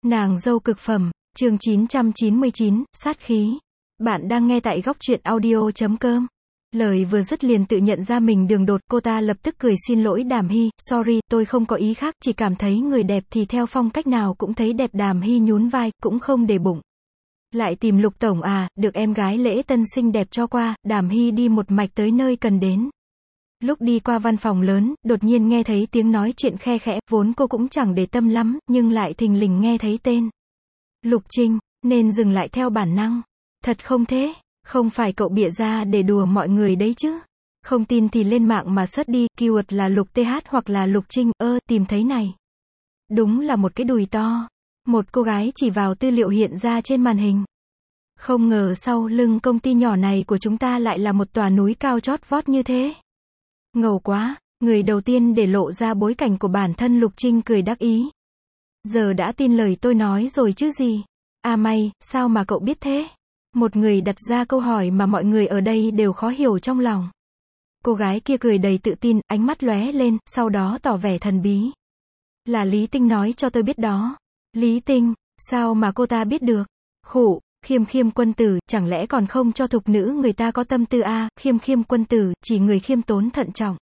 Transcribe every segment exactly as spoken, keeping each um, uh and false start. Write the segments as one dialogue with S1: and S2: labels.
S1: Nàng dâu cực phẩm, chương chín trăm chín mươi chín, sát khí. Bạn đang nghe tại góc truyện audio chấm com. Lời vừa dứt liền tự nhận ra mình đường đột, cô ta lập tức cười xin lỗi Đàm Hy, sorry, tôi không có ý khác, chỉ cảm thấy người đẹp thì theo phong cách nào cũng thấy đẹp. Đàm Hy nhún vai, cũng không để bụng. Lại tìm Lục tổng à, được em gái lễ tân xinh đẹp cho qua. Đàm Hy đi một mạch tới nơi cần đến. Lúc đi qua văn phòng lớn, đột nhiên nghe thấy tiếng nói chuyện khe khẽ, vốn cô cũng chẳng để tâm lắm, nhưng lại thình lình nghe thấy tên Lục Trinh, nên dừng lại theo bản năng. Thật không thế, không phải cậu bịa ra để đùa mọi người đấy chứ? Không tin thì lên mạng mà search đi, keyword là Lục tê hát hoặc là Lục Trinh, ơ, tìm thấy này. Đúng là một cái đùi to. Một cô gái chỉ vào tư liệu hiện ra trên màn hình. Không ngờ sau lưng công ty nhỏ này của chúng ta lại là một tòa núi cao chót vót như thế. Ngầu quá, người đầu tiên để lộ ra bối cảnh của bản thân. Lục Trinh cười đắc ý. Giờ đã tin lời tôi nói rồi chứ gì? À may, sao mà cậu biết thế? Một người đặt ra câu hỏi mà mọi người ở đây đều khó hiểu trong lòng. Cô gái kia cười đầy tự tin, ánh mắt lóe lên, sau đó tỏ vẻ thần bí. Là Lý Tinh nói cho tôi biết đó. Lý Tinh, sao mà cô ta biết được? Khụ, khiêm khiêm quân tử, chẳng lẽ còn không cho thục nữ người ta có tâm tư à? Khiêm khiêm quân tử, chỉ người khiêm tốn thận trọng.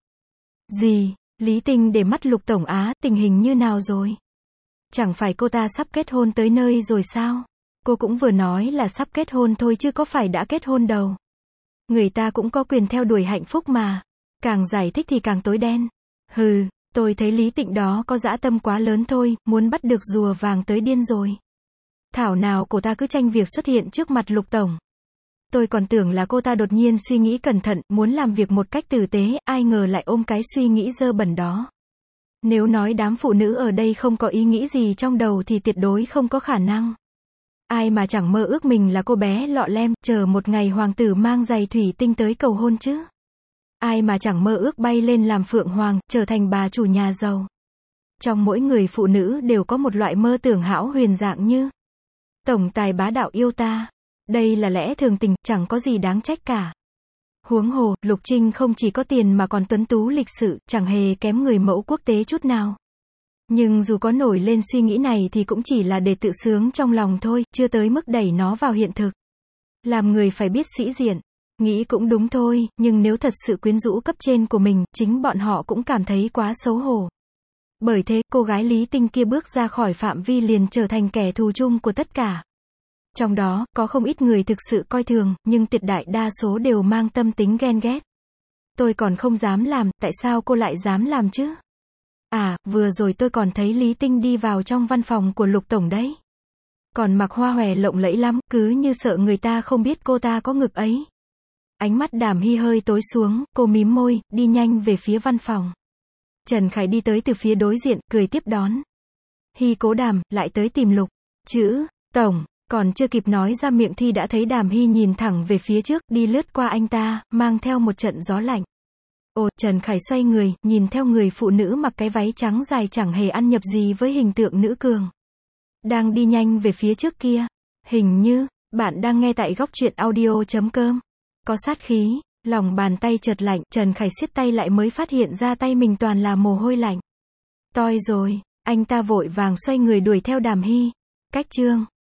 S1: Gì? Lý Tinh để mắt Lục tổng á, tình hình như nào rồi? Chẳng phải cô ta sắp kết hôn tới nơi rồi sao? Cô cũng vừa nói là sắp kết hôn thôi chứ có phải đã kết hôn đâu. Người ta cũng có quyền theo đuổi hạnh phúc mà. Càng giải thích thì càng tối đen. Hừ, tôi thấy Lý Tịnh đó có dã tâm quá lớn thôi, muốn bắt được rùa vàng tới điên rồi. Thảo nào cô ta cứ tranh việc xuất hiện trước mặt Lục tổng. Tôi còn tưởng là cô ta đột nhiên suy nghĩ cẩn thận, muốn làm việc một cách tử tế, ai ngờ lại ôm cái suy nghĩ dơ bẩn đó. Nếu nói đám phụ nữ ở đây không có ý nghĩ gì trong đầu thì tuyệt đối không có khả năng. Ai mà chẳng mơ ước mình là cô bé lọ lem, chờ một ngày hoàng tử mang giày thủy tinh tới cầu hôn chứ. Ai mà chẳng mơ ước bay lên làm phượng hoàng, trở thành bà chủ nhà giàu. Trong mỗi người phụ nữ đều có một loại mơ tưởng hão huyền dạng như tổng tài bá đạo yêu ta. Đây là lẽ thường tình, chẳng có gì đáng trách cả. Huống hồ, Lục Trinh không chỉ có tiền mà còn tuấn tú lịch sự, chẳng hề kém người mẫu quốc tế chút nào. Nhưng dù có nổi lên suy nghĩ này thì cũng chỉ là để tự sướng trong lòng thôi, chưa tới mức đẩy nó vào hiện thực. Làm người phải biết sĩ diện. Nghĩ cũng đúng thôi, nhưng nếu thật sự quyến rũ cấp trên của mình, chính bọn họ cũng cảm thấy quá xấu hổ. Bởi thế, cô gái Lý Tinh kia bước ra khỏi phạm vi liền trở thành kẻ thù chung của tất cả. Trong đó, có không ít người thực sự coi thường, nhưng tuyệt đại đa số đều mang tâm tính ghen ghét. Tôi còn không dám làm, tại sao cô lại dám làm chứ? À, vừa rồi tôi còn thấy Lý Tinh đi vào trong văn phòng của Lục tổng đấy. Còn mặc hoa hòe lộng lẫy lắm, cứ như sợ người ta không biết cô ta có ngực ấy. Ánh mắt Đàm Hy hơi tối xuống, cô mím môi, đi nhanh về phía văn phòng. Trần Khải đi tới từ phía đối diện, cười tiếp đón. Hy cố Đàm, lại tới tìm Lục. Chữ, tổng, còn chưa kịp nói ra miệng thì đã thấy Đàm Hy nhìn thẳng về phía trước, đi lướt qua anh ta, mang theo một trận gió lạnh. Ồ, Trần Khải xoay người, nhìn theo người phụ nữ mặc cái váy trắng dài chẳng hề ăn nhập gì với hình tượng nữ cường. Đang đi nhanh về phía trước kia. Hình như, bạn đang nghe tại góc truyện audio chấm com. Có sát khí, lòng bàn tay chợt lạnh, Trần Khải siết tay lại mới phát hiện ra tay mình toàn là mồ hôi lạnh. Toi rồi, anh ta vội vàng xoay người đuổi theo Đàm Hy. Cách chương.